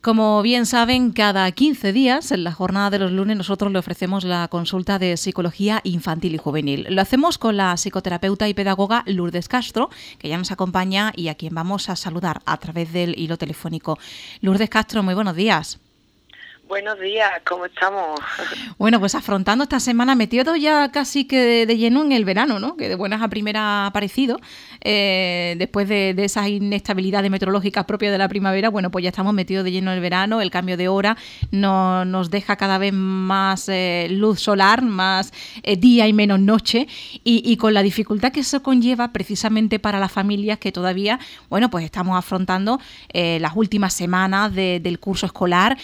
Como bien saben, cada 15 días, en la jornada de los lunes, nosotros le ofrecemos la consulta de psicología infantil y juvenil. Lo hacemos con la psicoterapeuta y pedagoga Lourdes Castro, que ya nos acompaña y a quien vamos a saludar a través del hilo telefónico. Lourdes Castro, muy buenos días. Buenos días, ¿cómo estamos? Bueno, pues afrontando esta semana, metido ya casi que de lleno en el verano, ¿no? Que de buenas a primeras ha aparecido, después de esas inestabilidades meteorológicas propias de la primavera. Bueno, pues ya estamos metidos de lleno en el verano, el cambio de hora nos deja cada vez más luz solar, más día y menos noche, y con la dificultad que eso conlleva precisamente para las familias que todavía, bueno, pues estamos afrontando las últimas semanas del curso escolar,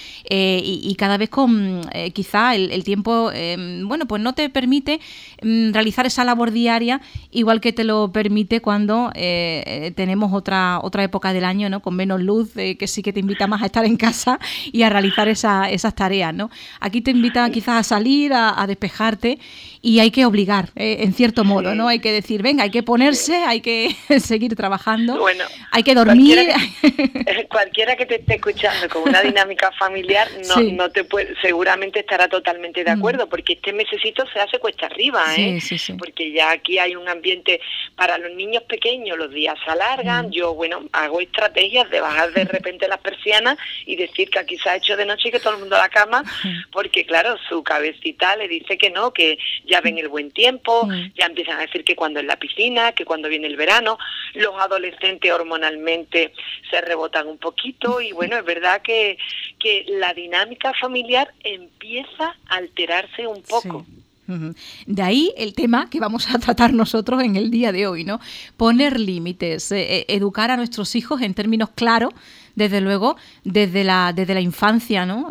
y cada vez con quizá el tiempo, bueno, pues no te permite realizar esa labor diaria igual que te lo permite cuando tenemos otra época del año, ¿no? Con menos luz, que sí que te invita más a estar en casa y a realizar esas tareas, ¿no? Aquí te invita quizás a salir, a despejarte, y hay que obligar, en cierto modo, ¿no? Hay que decir, venga, hay que ponerse, hay que seguir trabajando, bueno, hay que dormir. Cualquiera que te esté escuchando con una dinámica familiar no te puede, seguramente estará totalmente de acuerdo, porque este mesecito se hace cuesta arriba, Sí. Porque ya aquí hay un ambiente para los niños pequeños, los días se alargan. Yo, bueno, hago estrategias de bajar de repente las persianas y decir que aquí se ha hecho de noche y que todo el mundo a la cama, porque claro, su cabecita le dice que no, que ya ven el buen tiempo, ya empiezan a decir que cuando es la piscina, que cuando viene el verano. Los adolescentes hormonalmente se rebotan un poquito y bueno, es verdad que la dinámica familiar empieza a alterarse un poco. Sí. De ahí el tema que vamos a tratar nosotros en el día de hoy, ¿no? Poner límites, educar a nuestros hijos en términos claros, desde luego, desde la infancia, ¿no?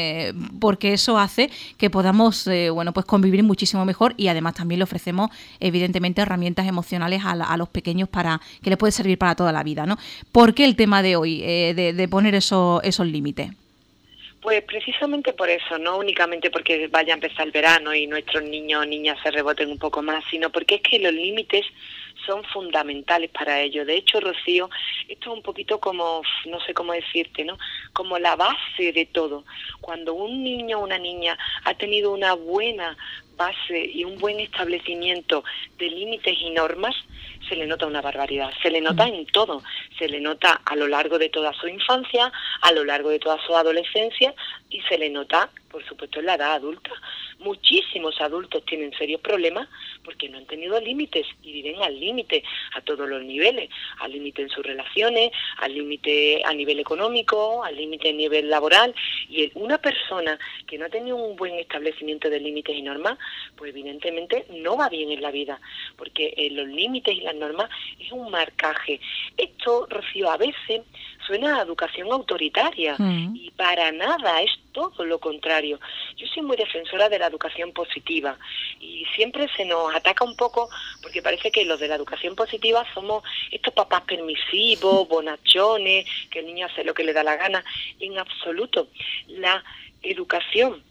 Porque eso hace que podamos, bueno, pues convivir muchísimo mejor, y además también le ofrecemos, evidentemente, herramientas emocionales a los pequeños que les puede servir para toda la vida, ¿no? ¿Por qué el tema de hoy, de poner esos límites? Pues precisamente por eso, no únicamente porque vaya a empezar el verano y nuestros niños o niñas se reboten un poco más, sino porque es que los límites son fundamentales para ellos. De hecho, Rocío, esto es un poquito como, no sé cómo decirte, ¿no? Como la base de todo. Cuando un niño o una niña ha tenido una buena base y un buen establecimiento de límites y normas, se le nota una barbaridad, se le nota en todo, se le nota a lo largo de toda su infancia, a lo largo de toda su adolescencia, y se le nota, por supuesto, en la edad adulta. Muchísimos adultos tienen serios problemas porque no han tenido límites y viven al límite a todos los niveles, al límite en sus relaciones, al límite a nivel económico, al límite a nivel laboral. Y una persona que no ha tenido un buen establecimiento de límites y normas, pues evidentemente no va bien en la vida, porque los límites y las normas es un marcaje. Esto, Rocío, a veces suena a educación autoritaria y para nada, es todo lo contrario. Yo soy muy defensora de la educación positiva y siempre se nos ataca un poco porque parece que los de la educación positiva somos estos papás permisivos, bonachones, que el niño hace lo que le da la gana. En absoluto. La educación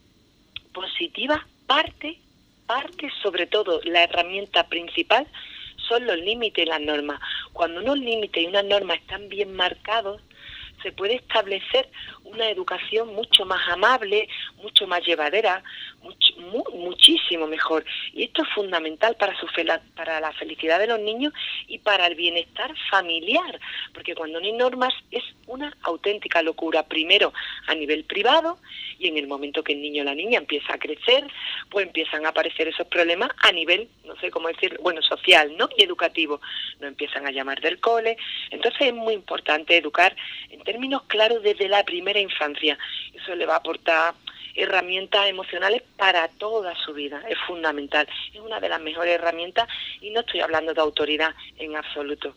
positiva parte sobre todo, la herramienta principal son los límites y las normas. Cuando unos límites y unas normas están bien marcados, se puede establecer una educación mucho más amable, mucho más llevadera, muchísimo mejor. Y esto es fundamental para la felicidad de los niños y para el bienestar familiar, porque cuando no hay normas es una auténtica locura, primero a nivel privado, y en el momento que el niño o la niña empieza a crecer, pues empiezan a aparecer esos problemas a nivel, no sé cómo decir, bueno, social, ¿no? Y educativo. Nos empiezan a llamar del cole. Entonces es muy importante educar en términos claros desde la primera infancia. Eso le va a aportar herramientas emocionales para toda su vida. Es fundamental. Es una de las mejores herramientas y no estoy hablando de autoridad en absoluto.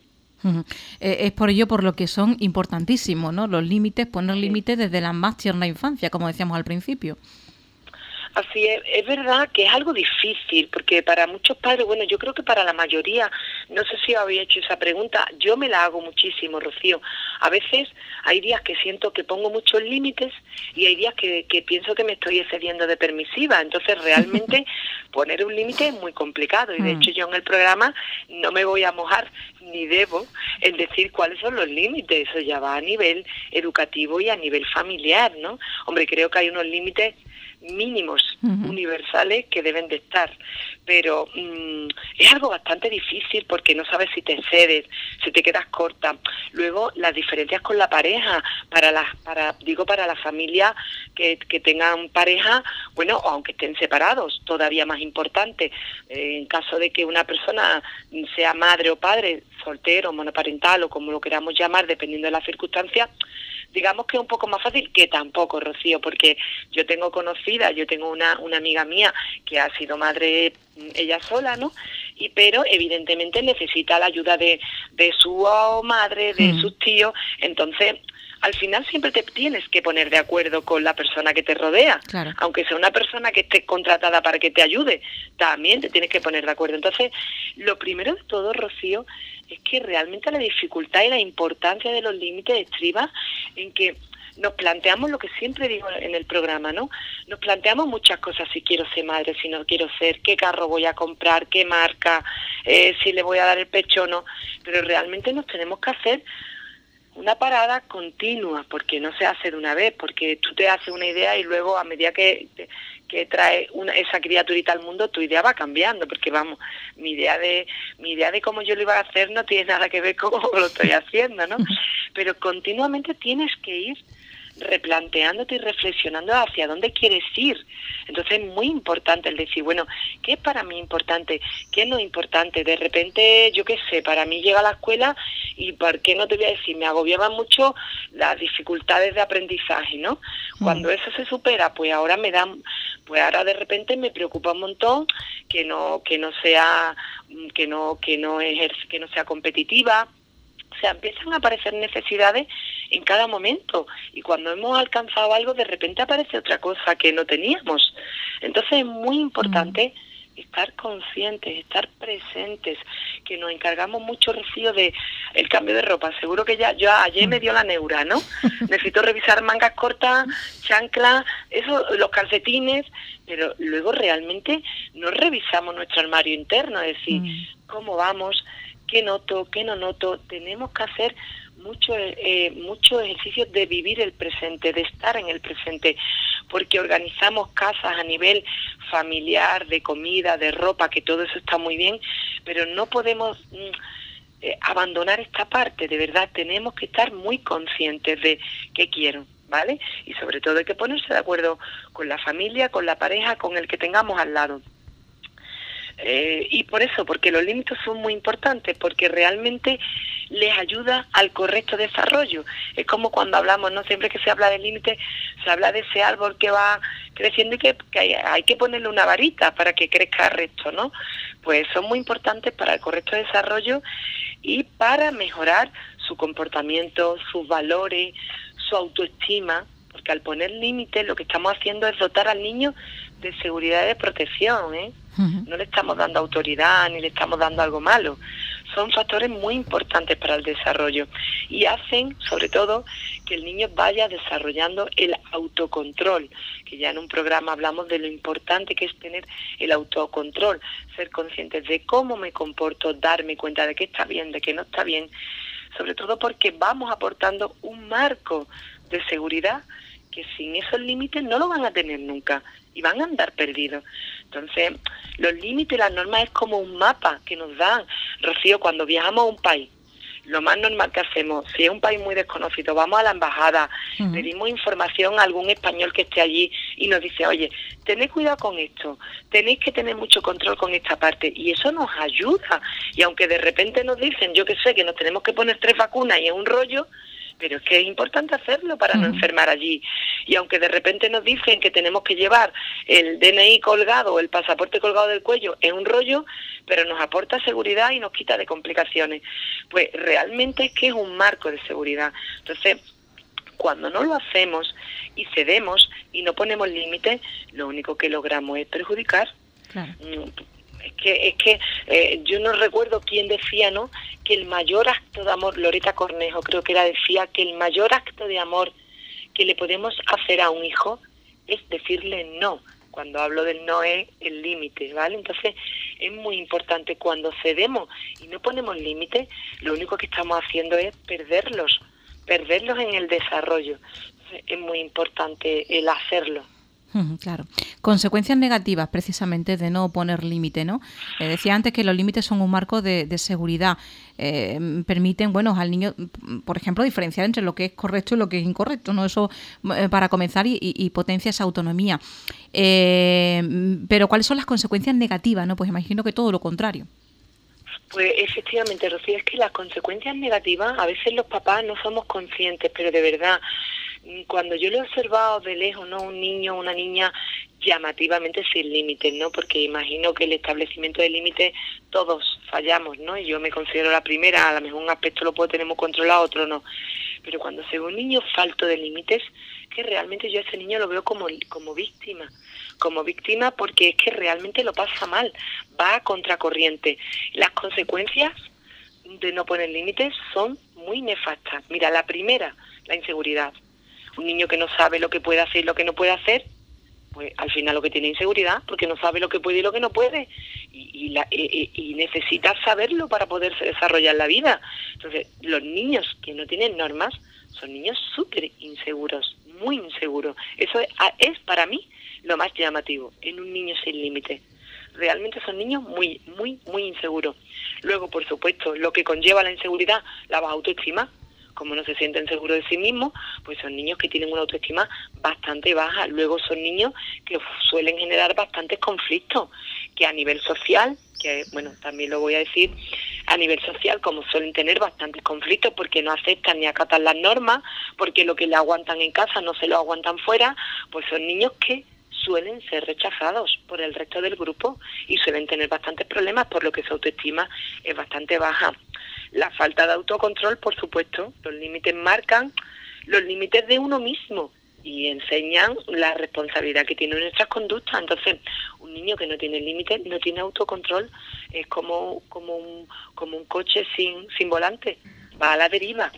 Es por ello por lo que son importantísimos, ¿no? Los límites, poner límites desde la más tierna infancia, como decíamos al principio. Así es verdad que es algo difícil, porque para muchos padres, bueno, yo creo que para la mayoría, no sé si había hecho esa pregunta, yo me la hago muchísimo, Rocío. A veces hay días que siento que pongo muchos límites y hay días que pienso que me estoy excediendo de permisiva, entonces realmente poner un límite es muy complicado y de hecho yo en el programa no me voy a mojar ni debo en decir cuáles son los límites, eso ya va a nivel educativo y a nivel familiar, ¿no? Hombre, creo que hay unos límites mínimos universales que deben de estar, pero es algo bastante difícil porque no sabes si te excedes, si te quedas corta. Luego las diferencias con la pareja, para la familia que tengan pareja, bueno, o aunque estén separados, todavía más importante, en caso de que una persona sea madre o padre, soltero, monoparental o como lo queramos llamar, dependiendo de las circunstancias, digamos que es un poco más fácil, que tampoco, Rocío, porque yo tengo una amiga mía que ha sido madre ella sola, ¿no? Pero evidentemente necesita la ayuda de su madre, de sus tíos, entonces al final siempre te tienes que poner de acuerdo con la persona que te rodea, claro. Aunque sea una persona que esté contratada para que te ayude, también te tienes que poner de acuerdo. Entonces, lo primero de todo, Rocío, es que realmente la dificultad y la importancia de los límites estriba en que nos planteamos lo que siempre digo en el programa, ¿no? Nos planteamos muchas cosas, si quiero ser madre, si no quiero ser, qué carro voy a comprar, qué marca, si le voy a dar el pecho o no, pero realmente nos tenemos que hacer una parada continua, porque no se hace de una vez, porque tú te haces una idea y luego a medida que trae esa criaturita al mundo, tu idea va cambiando, porque vamos, mi idea de cómo yo lo iba a hacer no tiene nada que ver con cómo lo estoy haciendo, ¿no? Pero continuamente tienes que ir replanteándote y reflexionando hacia dónde quieres ir. Entonces es muy importante el decir, bueno, ¿qué es para mí importante? ¿Qué no es importante? De repente, yo qué sé, para mí llega a la escuela y ¿por qué no te voy a decir? Me agobiaban mucho las dificultades de aprendizaje, ¿no? Cuando eso se supera, pues ahora de repente me preocupa un montón que no sea competitiva. O sea, empiezan a aparecer necesidades en cada momento y cuando hemos alcanzado algo, de repente aparece otra cosa que no teníamos. Entonces es muy importante estar conscientes, estar presentes, que nos encargamos mucho, Rocío, de el cambio de ropa. Seguro que yo ayer me dio la neura, ¿no? Necesito revisar mangas cortas, chanclas, eso, los calcetines, pero luego realmente no revisamos nuestro armario interno, es decir, cómo vamos, qué noto, qué no noto. Tenemos que hacer muchos ejercicios de vivir el presente, de estar en el presente, porque organizamos casas a nivel familiar, de comida, de ropa, que todo eso está muy bien, pero no podemos abandonar esta parte. De verdad, tenemos que estar muy conscientes de qué quiero, ¿vale? Y sobre todo hay que ponerse de acuerdo con la familia, con la pareja, con el que tengamos al lado. Y por eso, porque los límites son muy importantes, porque realmente les ayuda al correcto desarrollo. Es como cuando hablamos, ¿no? Siempre que se habla de límites, se habla de ese árbol que va creciendo y que hay que ponerle una varita para que crezca recto, ¿no? Pues son muy importantes para el correcto desarrollo y para mejorar su comportamiento, sus valores, su autoestima, porque al poner límites lo que estamos haciendo es dotar al niño de seguridad y de protección, ¿eh? No le estamos dando autoridad ni le estamos dando algo malo. Son factores muy importantes para el desarrollo y hacen, sobre todo, que el niño vaya desarrollando el autocontrol, que ya en un programa hablamos de lo importante que es tener el autocontrol, ser conscientes de cómo me comporto, darme cuenta de qué está bien, de qué no está bien, sobre todo porque vamos aportando un marco de seguridad que sin esos límites no lo van a tener nunca y van a andar perdidos. Entonces, los límites y las normas es como un mapa que nos dan. Rocío, cuando viajamos a un país, lo más normal que hacemos, si es un país muy desconocido, vamos a la embajada, pedimos información a algún español que esté allí y nos dice, oye, tened cuidado con esto, tenéis que tener mucho control con esta parte, y eso nos ayuda. Y aunque de repente nos dicen, yo que sé, que nos tenemos que poner 3 vacunas y es un rollo, pero es que es importante hacerlo para no enfermar allí. Y aunque de repente nos dicen que tenemos que llevar el DNI colgado o el pasaporte colgado del cuello, es un rollo, pero nos aporta seguridad y nos quita de complicaciones. Pues realmente es que es un marco de seguridad. Entonces, cuando no lo hacemos, y cedemos y no ponemos límites, lo único que logramos es perjudicar. Claro. Yo no recuerdo quién decía, ¿no?, que el mayor acto de amor, Loreta Cornejo creo que decía que el mayor acto de amor que le podemos hacer a un hijo es decirle no. Cuando hablo del no es el límite, ¿vale? Entonces es muy importante cuando cedemos y no ponemos límites, lo único que estamos haciendo es perderlos en el desarrollo. Entonces, es muy importante el hacerlo. Claro. Consecuencias negativas precisamente de no poner límite, ¿no? Decía antes que los límites son un marco de seguridad. Permiten, bueno, al niño, por ejemplo, diferenciar entre lo que es correcto y lo que es incorrecto, ¿no? Eso para comenzar y potencia esa autonomía. Pero ¿cuáles son las consecuencias negativas, no? Pues imagino que todo lo contrario. Pues efectivamente, Rocío, es que las consecuencias negativas, a veces los papás no somos conscientes, pero de verdad, cuando yo lo he observado de lejos, ¿no?, un niño o una niña llamativamente sin límites, ¿no?, porque imagino que el establecimiento de límites todos fallamos, ¿no?, y yo me considero la primera, a lo mejor un aspecto lo puedo tener muy controlado, otro no, pero cuando se ve un niño falto de límites, que realmente yo a ese niño lo veo como víctima porque es que realmente lo pasa mal, va a contracorriente. Las consecuencias de no poner límites son muy nefastas. Mira, la primera, la inseguridad. Un niño que no sabe lo que puede hacer y lo que no puede hacer, pues al final lo que tiene inseguridad, porque no sabe lo que puede y lo que no puede, y necesita saberlo para poderse desarrollar la vida. Entonces, los niños que no tienen normas son niños súper inseguros, muy inseguros. Eso es para mí lo más llamativo en un niño sin límite. Realmente son niños muy, muy, muy inseguros. Luego, por supuesto, lo que conlleva la inseguridad, la baja autoestima. Como no se sienten seguros de sí mismos, pues son niños que tienen una autoestima bastante baja. Luego son niños que suelen generar bastantes conflictos, que a nivel social, que bueno, también lo voy a decir, a nivel social, como suelen tener bastantes conflictos porque no aceptan ni acatan las normas, porque lo que le aguantan en casa no se lo aguantan fuera, pues son niños que suelen ser rechazados por el resto del grupo y suelen tener bastantes problemas, por lo que su autoestima es bastante baja. La falta de autocontrol, por supuesto, los límites marcan los límites de uno mismo y enseñan la responsabilidad que tiene nuestras conductas. Entonces, un niño que no tiene límites, no tiene autocontrol, es como un coche sin volante, va a la deriva.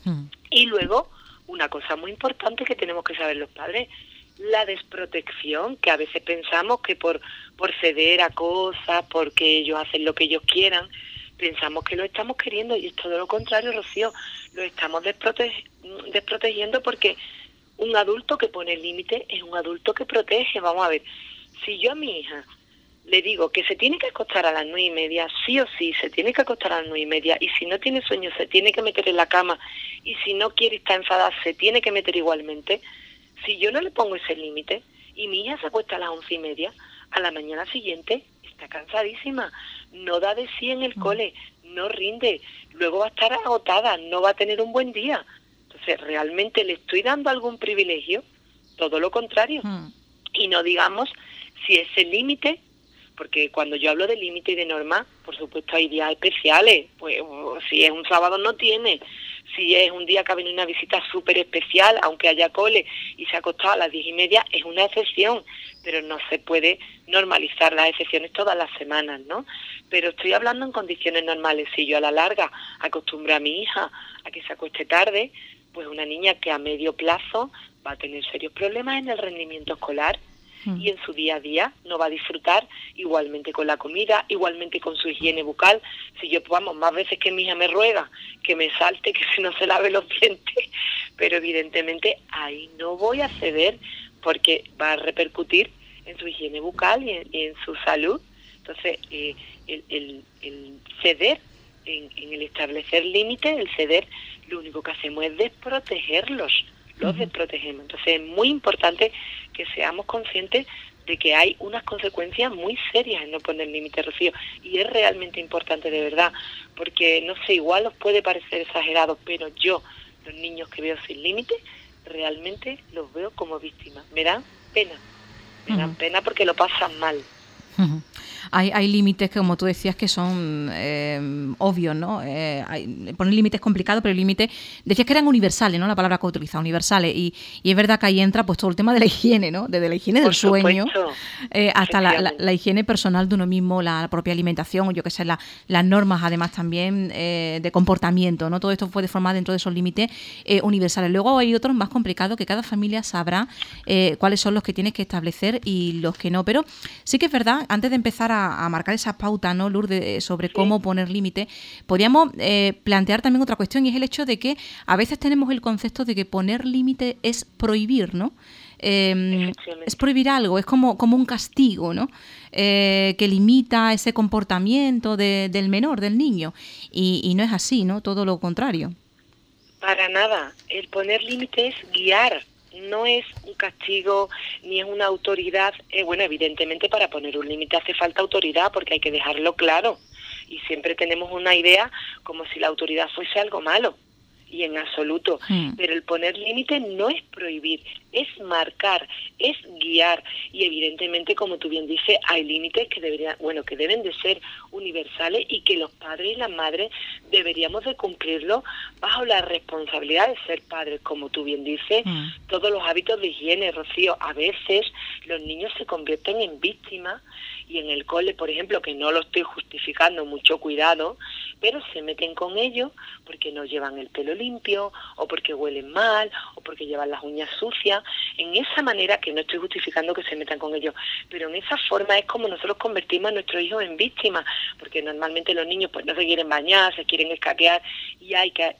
Y luego, una cosa muy importante que tenemos que saber los padres, la desprotección, que a veces pensamos que por ceder a cosas, porque ellos hacen lo que ellos quieran, pensamos que lo estamos queriendo, y es todo lo contrario, Rocío, lo estamos desprotegiendo, porque un adulto que pone límite es un adulto que protege. Vamos a ver, si yo a mi hija le digo que se tiene que acostar a las 9:30, sí o sí, se tiene que acostar a las 9:30, y si no tiene sueño se tiene que meter en la cama, y si no quiere estar enfadada se tiene que meter igualmente. Si yo no le pongo ese límite y mi hija se acuesta a las 11:30, a la mañana siguiente está cansadísima, no da de sí en el cole, no rinde, luego va a estar agotada, no va a tener un buen día. Entonces, ¿realmente le estoy dando algún privilegio? Todo lo contrario. Y no digamos si ese límite, porque cuando yo hablo de límite y de norma, por supuesto hay días especiales, pues si es un sábado no tiene. Si es un día que ha venido una visita súper especial, aunque haya cole y se ha acostado a las 10:30, es una excepción, pero no se puede normalizar las excepciones todas las semanas, ¿no? Pero estoy hablando en condiciones normales. Si yo a la larga acostumbro a mi hija a que se acueste tarde, pues una niña que a medio plazo va a tener serios problemas en el rendimiento escolar y en su día a día no va a disfrutar, igualmente con la comida, igualmente con su higiene bucal. Si yo, vamos, más veces que mi hija me ruega que me salte, que si no se lave los dientes, pero evidentemente ahí no voy a ceder, porque va a repercutir en su higiene bucal y en su salud. Entonces, el ceder, en el establecer límites, el ceder, lo único que hacemos es desprotegerlos, los desprotegemos. Entonces, es muy importante que seamos conscientes de que hay unas consecuencias muy serias en no poner límites, Rocío, y es realmente importante, de verdad, porque, no sé, igual os puede parecer exagerado, pero yo, los niños que veo sin límites, realmente los veo como víctimas. Me dan pena porque lo pasan mal. Hay límites que, como tú decías, que son obvios, ¿no? Poner límites es complicado, pero el límite, decías que eran universales, ¿no? La palabra que he utilizado, universales. Y es verdad que ahí entra pues todo el tema de la higiene, ¿no? Desde la higiene del sueño hasta la higiene personal de uno mismo, la propia alimentación, o yo qué sé, las normas, además también de comportamiento, ¿no? Todo esto puede formar dentro de esos límites universales. Luego hay otros más complicados que cada familia sabrá cuáles son los que tienes que establecer y los que no. Pero sí que es verdad, antes de empezar a marcar esas pautas, ¿no, Lourdes, sobre cómo poner límites, podríamos plantear también otra cuestión, y es el hecho de que a veces tenemos el concepto de que poner límite es prohibir, ¿no? Es prohibir algo, es como un castigo, ¿no? Que limita ese comportamiento del menor, del niño, y no es así, ¿no? Todo lo contrario. Para nada. El poner límite es guiar, no es un castigo ni es una autoridad. Bueno, evidentemente para poner un límite hace falta autoridad, porque hay que dejarlo claro, y siempre tenemos una idea como si la autoridad fuese algo malo, y en absoluto. Pero el poner límite no es prohibir, es marcar, es guiar, y evidentemente, como tú bien dices, hay límites que deben de ser universales, y que los padres y las madres deberíamos de cumplirlos bajo la responsabilidad de ser padres, como tú bien dices. Todos los hábitos de higiene, Rocío, a veces los niños se convierten en víctimas, y en el cole, por ejemplo, que no lo estoy justificando, mucho cuidado, pero se meten con ellos porque no llevan el pelo limpio, o porque huelen mal, o porque llevan las uñas sucias. En esa manera, que no estoy justificando que se metan con ellos, pero en esa forma es como nosotros convertimos a nuestros hijos en víctimas, porque normalmente los niños pues no se quieren bañar, se quieren escaquear, y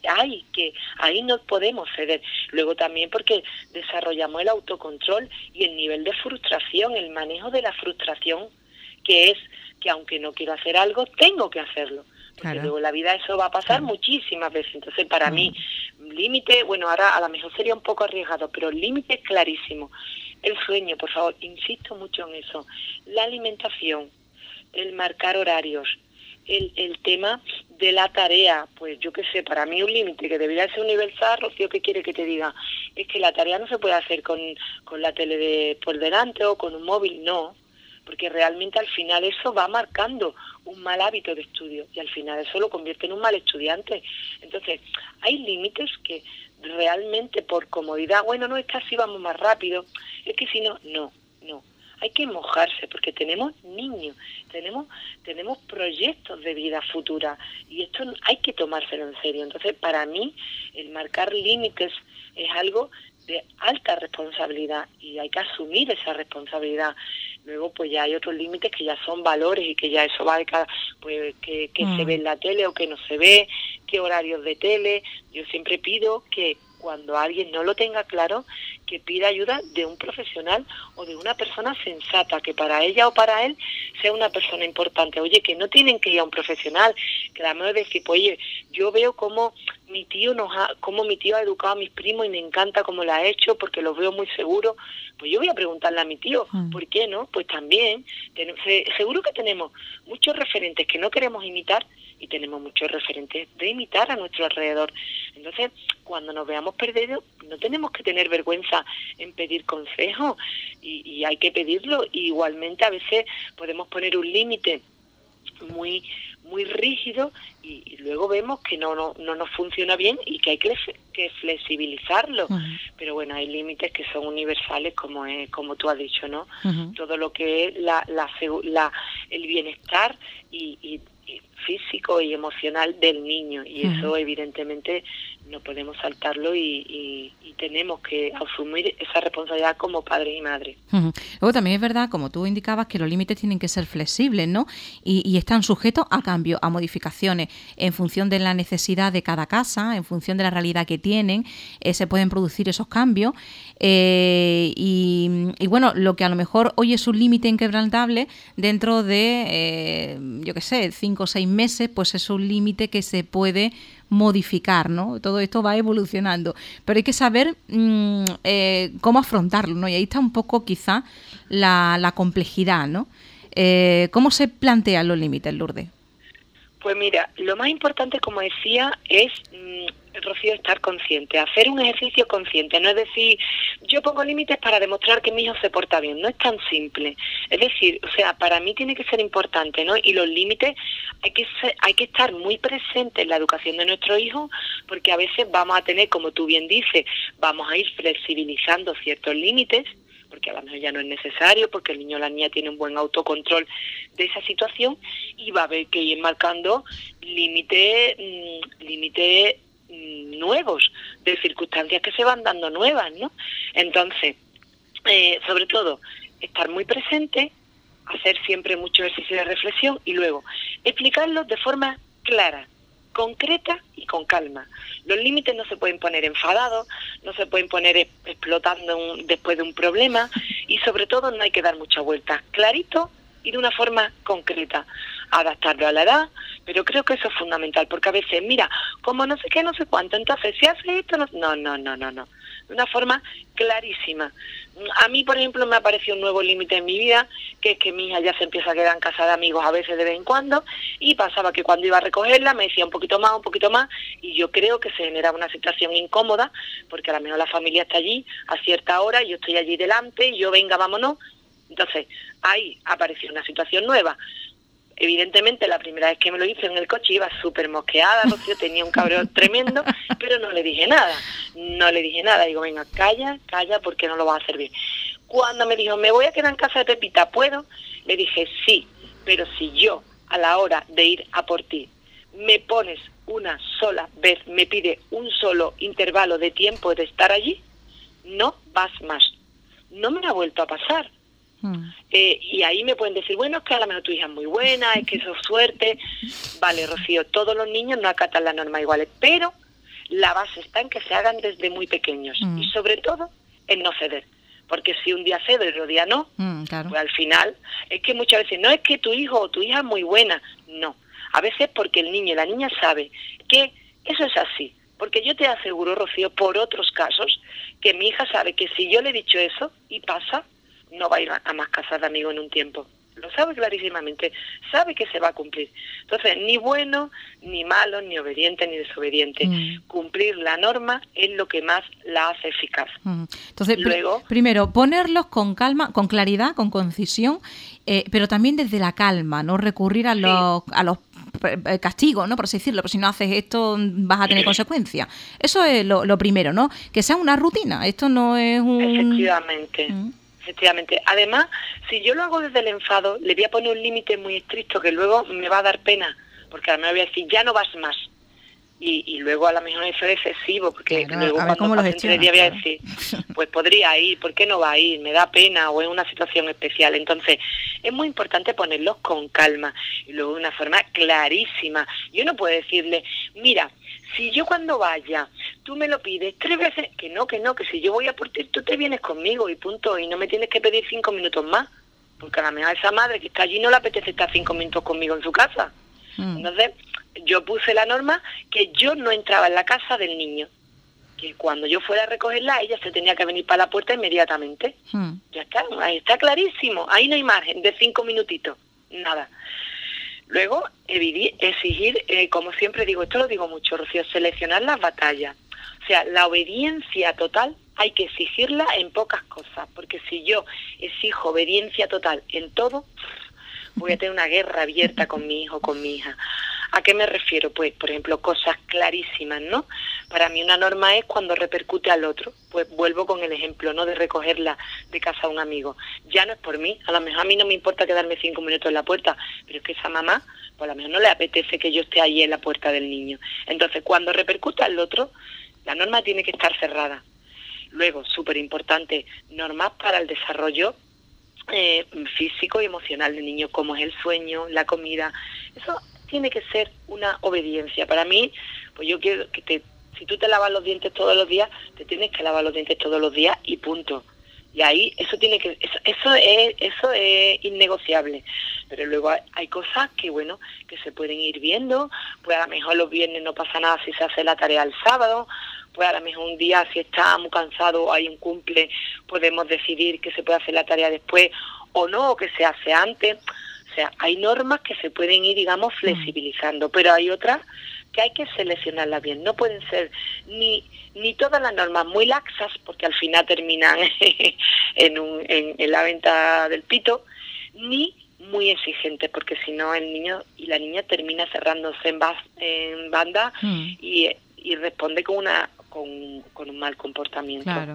ahí no podemos ceder. Luego también porque desarrollamos el autocontrol y el nivel de frustración, el manejo de la frustración, que es que aunque no quiero hacer algo, tengo que hacerlo. Porque luego en la vida eso va a pasar muchísimas veces. Entonces, para mí, límite, bueno, ahora a lo mejor sería un poco arriesgado, pero el límite es clarísimo. El sueño, por favor, insisto mucho en eso. La alimentación, el marcar horarios, el tema de la tarea, pues yo qué sé, para mí un límite que debería ser universal, Rocío, ¿qué quiere que te diga? Es que la tarea no se puede hacer con la tele por delante o con un móvil, no. Porque realmente al final eso va marcando un mal hábito de estudio, y al final eso lo convierte en un mal estudiante. Entonces, hay límites que realmente por comodidad, bueno, no es que así vamos más rápido, es que si no, no. Hay que mojarse, porque tenemos niños, tenemos proyectos de vida futura, y esto hay que tomárselo en serio. Entonces, para mí, el marcar límites es algo de alta responsabilidad, y hay que asumir esa responsabilidad. Luego pues ya hay otros límites que ya son valores, y que ya eso va de cada, pues que se ve en la tele o que no se ve, qué horarios de tele. Yo siempre pido que cuando alguien no lo tenga claro, que pida ayuda de un profesional o de una persona sensata, que para ella o para él sea una persona importante. Oye, que no tienen que ir a un profesional, que la mejor decir, pues oye, yo veo cómo mi tío ha educado a mis primos y me encanta cómo lo ha hecho, porque los veo muy seguros. Pues yo voy a preguntarle a mi tío, ¿por qué no? Pues también, seguro que tenemos muchos referentes que no queremos imitar, y tenemos muchos referentes de imitar a nuestro alrededor. Entonces, cuando nos veamos perdidos, no tenemos que tener vergüenza en pedir consejo, y hay que pedirlo. Y igualmente a veces podemos poner un límite muy rígido, y luego vemos que no nos funciona bien, y que hay que flexibilizarlo. Pero bueno, hay límites que son universales, como tú has dicho, ¿no? Todo lo que es el bienestar y físico y emocional del niño, y eso evidentemente no podemos saltarlo, y tenemos que asumir esa responsabilidad como padres y madres. Luego también es verdad, como tú indicabas, que los límites tienen que ser flexibles, ¿no? Y están sujetos a cambios, a modificaciones, en función de la necesidad de cada casa, en función de la realidad que tienen, se pueden producir esos cambios. Y bueno, lo que a lo mejor hoy es un límite inquebrantable, dentro de, 5 o 6 meses, pues es un límite que se puede modificar, ¿no? Todo esto va evolucionando, pero hay que saber cómo afrontarlo, ¿no? Y ahí está un poco quizá la complejidad, ¿no? ¿Cómo se plantean los límites, Lourdes? Pues mira, lo más importante, como decía, es, Rocío, estar consciente, hacer un ejercicio consciente. No es decir, yo pongo límites para demostrar que mi hijo se porta bien. No es tan simple. Es decir, o sea, para mí tiene que ser importante, ¿no? Y los límites hay que estar muy presentes en la educación de nuestro hijo, porque a veces vamos a tener, como tú bien dices, vamos a ir flexibilizando ciertos límites, porque a lo mejor ya no es necesario, porque el niño o la niña tiene un buen autocontrol de esa situación, y va a haber que ir marcando límites nuevos, de circunstancias que se van dando nuevas, ¿no? Entonces, sobre todo, estar muy presente, hacer siempre mucho ejercicio de reflexión y luego explicarlo de forma clara, concreta y con calma. Los límites no se pueden poner enfadados, no se pueden poner explotando después de un problema, y sobre todo no hay que dar muchas vueltas, clarito y de una forma concreta, adaptarlo a la edad, pero creo que eso es fundamental, porque a veces, mira, como no sé qué, no sé cuánto, entonces si hace esto, no, de una forma clarísima. A mí, por ejemplo, me apareció un nuevo límite en mi vida, que es que mi hija ya se empieza a quedar en casa de amigos a veces de vez en cuando, y pasaba que cuando iba a recogerla me decía un poquito más, y yo creo que se generaba una situación incómoda, porque a lo mejor la familia está allí a cierta hora, y yo estoy allí delante, y yo, venga, vámonos. Entonces, ahí apareció una situación nueva. Evidentemente, la primera vez que me lo hizo en el coche iba súper mosqueada, Rocío, tenía un cabreo tremendo, pero no le dije nada. Digo, venga, calla, porque no lo vas a hacer bien. Cuando me dijo, me voy a quedar en casa de Pepita, ¿puedo? Le dije, sí, pero si yo, a la hora de ir a por ti, me pones una sola vez, me pide un solo intervalo de tiempo de estar allí, no vas más. No me ha vuelto a pasar. Y ahí me pueden decir, bueno, es que a lo mejor tu hija es muy buena, es que eso es suerte. Vale, Rocío, todos los niños no acatan las normas iguales, pero la base está en que se hagan desde muy pequeños y sobre todo en no ceder. Porque si un día cedo y otro día no, claro. Pues al final es que muchas veces no es que tu hijo o tu hija es muy buena, no. A veces porque el niño y la niña sabe que eso es así. Porque yo te aseguro, Rocío, por otros casos, que mi hija sabe que si yo le he dicho eso y pasa, no va a ir a más casas de amigos en un tiempo. Lo sabe clarísimamente, sabe que se va a cumplir. Entonces, ni bueno, ni malo, ni obediente, ni desobediente. Cumplir la norma es lo que más la hace eficaz. Entonces, luego, primero, ponerlos con calma, con claridad, con concisión, pero también desde la calma, no recurrir a los castigos, ¿no? Por así decirlo, pero si no haces esto vas a tener consecuencias. Eso es lo primero, ¿no? Que sea una rutina, esto no es un... Efectivamente. Efectivamente. Además, si yo lo hago desde el enfado, le voy a poner un límite muy estricto que luego me va a dar pena, porque a lo mejor voy a decir, ya no vas más. Y luego a lo mejor eso es excesivo, porque claro, luego cuando pase 3 días voy a decir, pues podría ir, ¿por qué no va a ir? Me da pena o es una situación especial. Entonces, es muy importante ponerlos con calma y luego de una forma clarísima. Yo no puedo decirle, mira, si yo cuando vaya, tú me lo pides 3 veces, que no, que si yo voy a por ti, tú te vienes conmigo y punto, y no me tienes que pedir 5 minutos más, porque a la mejor esa madre que está allí no le apetece estar 5 minutos conmigo en su casa. Entonces, yo puse la norma que yo no entraba en la casa del niño, que cuando yo fuera a recogerla, ella se tenía que venir para la puerta inmediatamente. Ya está, ahí está clarísimo, ahí no hay margen de 5 minutitos, nada. Luego, exigir, como siempre digo, esto lo digo mucho, Rocío, seleccionar las batallas. O sea, la obediencia total hay que exigirla en pocas cosas, porque si yo exijo obediencia total en todo, voy a tener una guerra abierta con mi hijo o con mi hija. ¿A qué me refiero? Pues, por ejemplo, cosas clarísimas, ¿no? Para mí una norma es cuando repercute al otro. Pues vuelvo con el ejemplo, ¿no? De recogerla de casa a un amigo. Ya no es por mí. A lo mejor a mí no me importa quedarme 5 minutos en la puerta, pero es que esa mamá, pues a lo mejor no le apetece que yo esté allí en la puerta del niño. Entonces, cuando repercute al otro, la norma tiene que estar cerrada. Luego, súper importante, normas para el desarrollo físico y emocional del niño, como es el sueño, la comida. Eso tiene que ser una obediencia. Para mí, pues yo quiero que si tú te lavas los dientes todos los días, te tienes que lavar los dientes todos los días y punto. Y ahí eso es innegociable. Pero luego hay cosas que, bueno, que se pueden ir viendo. Pues a lo mejor los viernes no pasa nada si se hace la tarea el sábado. Pues a lo mejor un día, si está muy cansado o hay un cumple, podemos decidir que se puede hacer la tarea después o no, o que se hace antes. O O sea, hay normas que se pueden ir, digamos, flexibilizando, pero hay otras que hay que seleccionarlas bien. No pueden ser ni todas las normas muy laxas, porque al final terminan en la venta del pito, ni muy exigentes, porque si no el niño y la niña termina cerrándose en banda y responde con un mal comportamiento. Claro.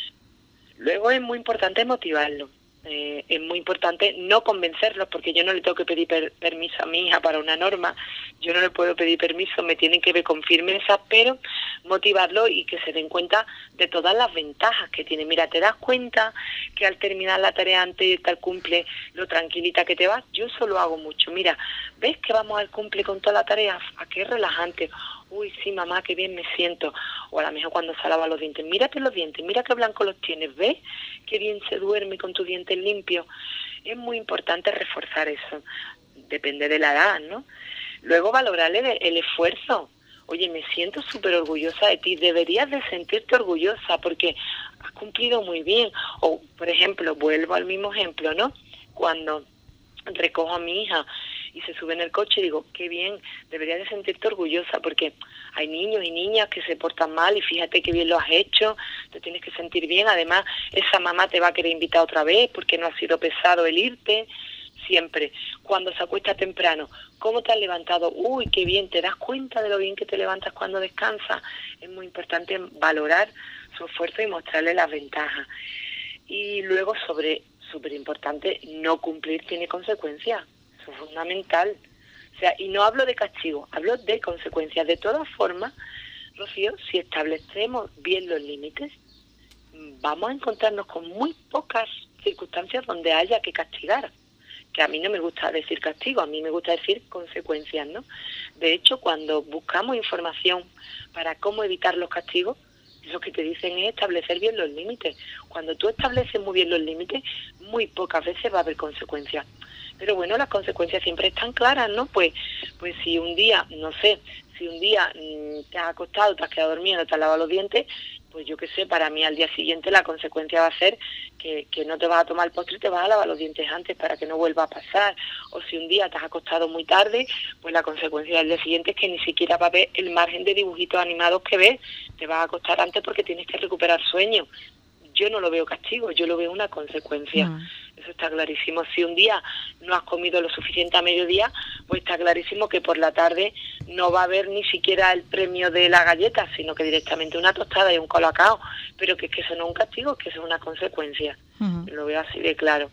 Luego es muy importante motivarlo. Es muy importante no convencerlos, porque yo no le tengo que pedir permiso a mi hija para una norma, yo no le puedo pedir permiso, me tienen que ver con firmeza, pero motivarlo y que se den cuenta de todas las ventajas que tiene. Mira, ¿te das cuenta que al terminar la tarea antes de tal cumple, lo tranquilita que te vas? Yo eso lo hago mucho. Mira, ¿ves que vamos al cumple con toda la tarea? ¿A qué relajante? Uy, sí, mamá, qué bien me siento. O a lo mejor cuando se lava los dientes, mírate los dientes, mira qué blancos los tienes, ¿ves? Qué bien se duerme con tus dientes limpios. Es muy importante reforzar eso. Depende de la edad, ¿no? Luego valorarle el esfuerzo. Oye, me siento súper orgullosa de ti, deberías de sentirte orgullosa porque has cumplido muy bien. O, por ejemplo, vuelvo al mismo ejemplo, ¿no? Cuando recojo a mi hija y se sube en el coche y digo, qué bien, deberías de sentirte orgullosa porque hay niños y niñas que se portan mal y fíjate qué bien lo has hecho, te tienes que sentir bien, además esa mamá te va a querer invitar otra vez porque no ha sido pesado el irte. Siempre, cuando se acuesta temprano, ¿cómo te has levantado? Uy, qué bien, ¿te das cuenta de lo bien que te levantas cuando descansas? Es muy importante valorar su esfuerzo y mostrarle las ventajas. Y luego, súper importante, no cumplir tiene consecuencias. Eso es fundamental. O sea, y no hablo de castigo, hablo de consecuencias. De todas formas, Rocío, si establecemos bien los límites, vamos a encontrarnos con muy pocas circunstancias donde haya que castigar. Que a mí no me gusta decir castigo, a mí me gusta decir consecuencias, ¿no? De hecho, cuando buscamos información para cómo evitar los castigos, lo que te dicen es establecer bien los límites. Cuando tú estableces muy bien los límites, muy pocas veces va a haber consecuencias. Pero bueno, las consecuencias siempre están claras, ¿no? Pues si un día, no sé, si un día te has acostado, te has quedado dormido, te has lavado los dientes, pues yo qué sé, para mí al día siguiente la consecuencia va a ser que no te vas a tomar el postre y te vas a lavar los dientes antes para que no vuelva a pasar. O si un día te has acostado muy tarde, pues la consecuencia del día siguiente es que ni siquiera va a haber el margen de dibujitos animados que ves. Te vas a acostar antes porque tienes que recuperar sueño. Yo no lo veo castigo, yo lo veo una consecuencia. Eso está clarísimo. Si un día no has comido lo suficiente a mediodía, pues está clarísimo que por la tarde no va a haber ni siquiera el premio de la galleta, sino que directamente una tostada y un colacao. Pero que es que eso no es un castigo, es que eso es una consecuencia. Lo veo así de claro.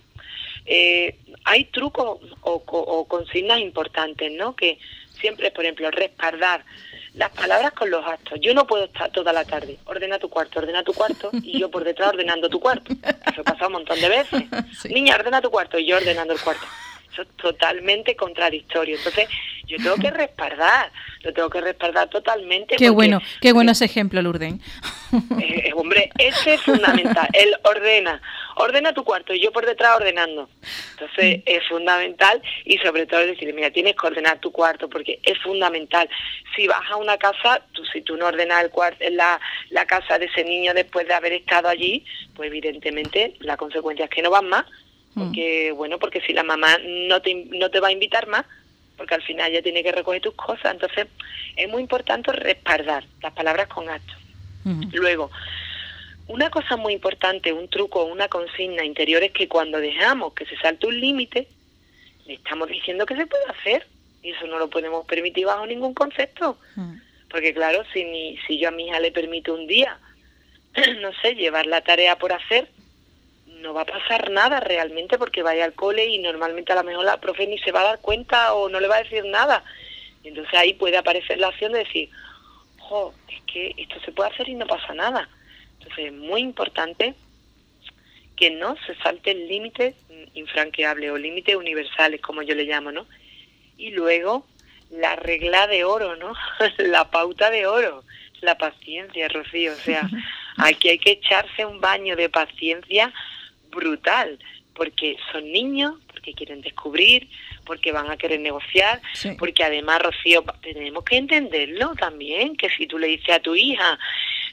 Hay trucos o consignas importantes, ¿no? Que siempre, por ejemplo, respaldar las palabras con los actos. Yo no puedo estar toda la tarde, ordena tu cuarto, y yo por detrás ordenando tu cuarto. Eso pasa un montón de veces. Sí. Niña, ordena tu cuarto, y yo ordenando el cuarto. Eso es totalmente contradictorio. Entonces, yo tengo que respaldar, lo tengo que respaldar totalmente. Qué bueno ese ejemplo, Lourdes. Hombre, ese es fundamental. Él ordena tu cuarto y yo por detrás ordenando. Entonces es fundamental y sobre todo decirle, mira, tienes que ordenar tu cuarto porque es fundamental. Si vas a una casa, si tú no ordenas la casa de ese niño después de haber estado allí, pues evidentemente la consecuencia es que no vas más. Porque si la mamá no te va a invitar más, porque al final ella tiene que recoger tus cosas. Entonces es muy importante respaldar las palabras con actos. Luego, una cosa muy importante, un truco, una consigna interior es que cuando dejamos que se salte un límite, le estamos diciendo que se puede hacer y eso no lo podemos permitir bajo ningún concepto. Porque claro, si yo a mi hija le permito un día, no sé, llevar la tarea por hacer, no va a pasar nada realmente porque vaya al cole y normalmente a lo mejor la profe ni se va a dar cuenta o no le va a decir nada. Y entonces ahí puede aparecer la acción de decir, es que esto se puede hacer y no pasa nada. Entonces es muy importante que no se salten límites infranqueables o límites universales, como yo le llamo, ¿no? Y luego la regla de oro, ¿no? La pauta de oro, la paciencia, Rocío. O sea, aquí hay que echarse un baño de paciencia brutal, porque son niños, porque quieren descubrir, porque van a querer negociar, porque además, Rocío, tenemos que entenderlo también, que si tú le dices a tu hija,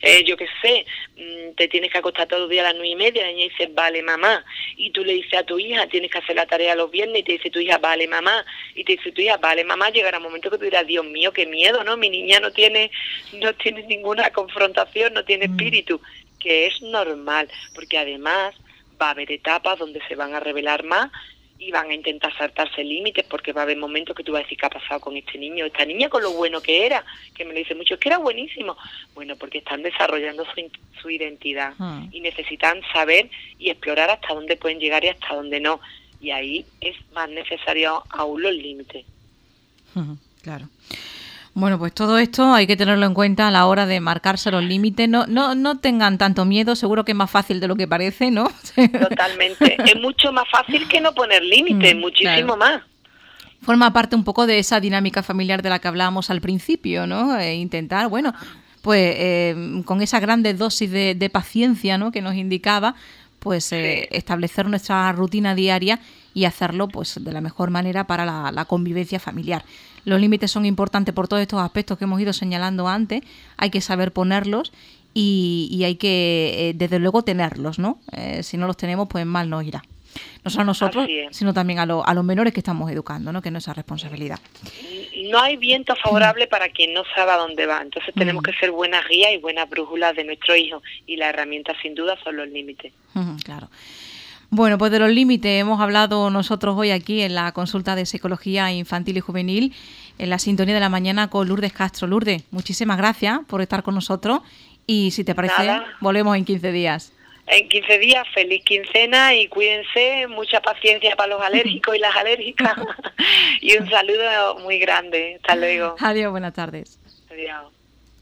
yo qué sé, te tienes que acostar todos los días a las 9:30, la niña dice, vale mamá, y tú le dices a tu hija, tienes que hacer la tarea los viernes, y te dice tu hija, vale mamá, y te dice tu hija, vale mamá, llegará un momento que tú dirás, Dios mío, qué miedo, ¿no? Mi niña no tiene ninguna confrontación, no tiene espíritu, que es normal, porque además va a haber etapas donde se van a revelar más y van a intentar saltarse límites, porque va a haber momentos que tú vas a decir, ¿qué ha pasado con este niño? Esta niña con lo bueno que era, que me lo dice mucho, es que era buenísimo. Bueno, porque están desarrollando su identidad y necesitan saber y explorar hasta dónde pueden llegar y hasta dónde no. Y ahí es más necesario aún los límites. Claro. Bueno, pues todo esto hay que tenerlo en cuenta a la hora de marcarse los límites. No tengan tanto miedo, seguro que es más fácil de lo que parece, ¿no? Totalmente. Es mucho más fácil que no poner límites, muchísimo más. Forma parte un poco de esa dinámica familiar de la que hablábamos al principio, ¿no? Intentar, bueno, pues con esa grandes dosis de paciencia, ¿no? Que nos indicaba, pues establecer nuestra rutina diaria y hacerlo pues de la mejor manera para la convivencia familiar. Los límites son importantes por todos estos aspectos que hemos ido señalando antes, hay que saber ponerlos y hay que, desde luego, tenerlos, ¿no? Si no los tenemos, pues mal nos irá. No solo a nosotros, sino también a los menores que estamos educando, ¿no? Que es nuestra responsabilidad. No hay viento favorable para quien no sabe a dónde va, entonces tenemos que ser buenas guías y buenas brújulas de nuestro hijo, y la herramienta sin duda son los límites. Claro. Bueno, pues de los límites hemos hablado nosotros hoy aquí en la consulta de Psicología Infantil y Juvenil, en la sintonía de la mañana con Lourdes Castro. Lourdes, muchísimas gracias por estar con nosotros y si te parece, volvemos en 15 días. En 15 días, feliz quincena y cuídense, mucha paciencia para los alérgicos y las alérgicas y un saludo muy grande. Hasta luego. Adiós, buenas tardes. Adiós.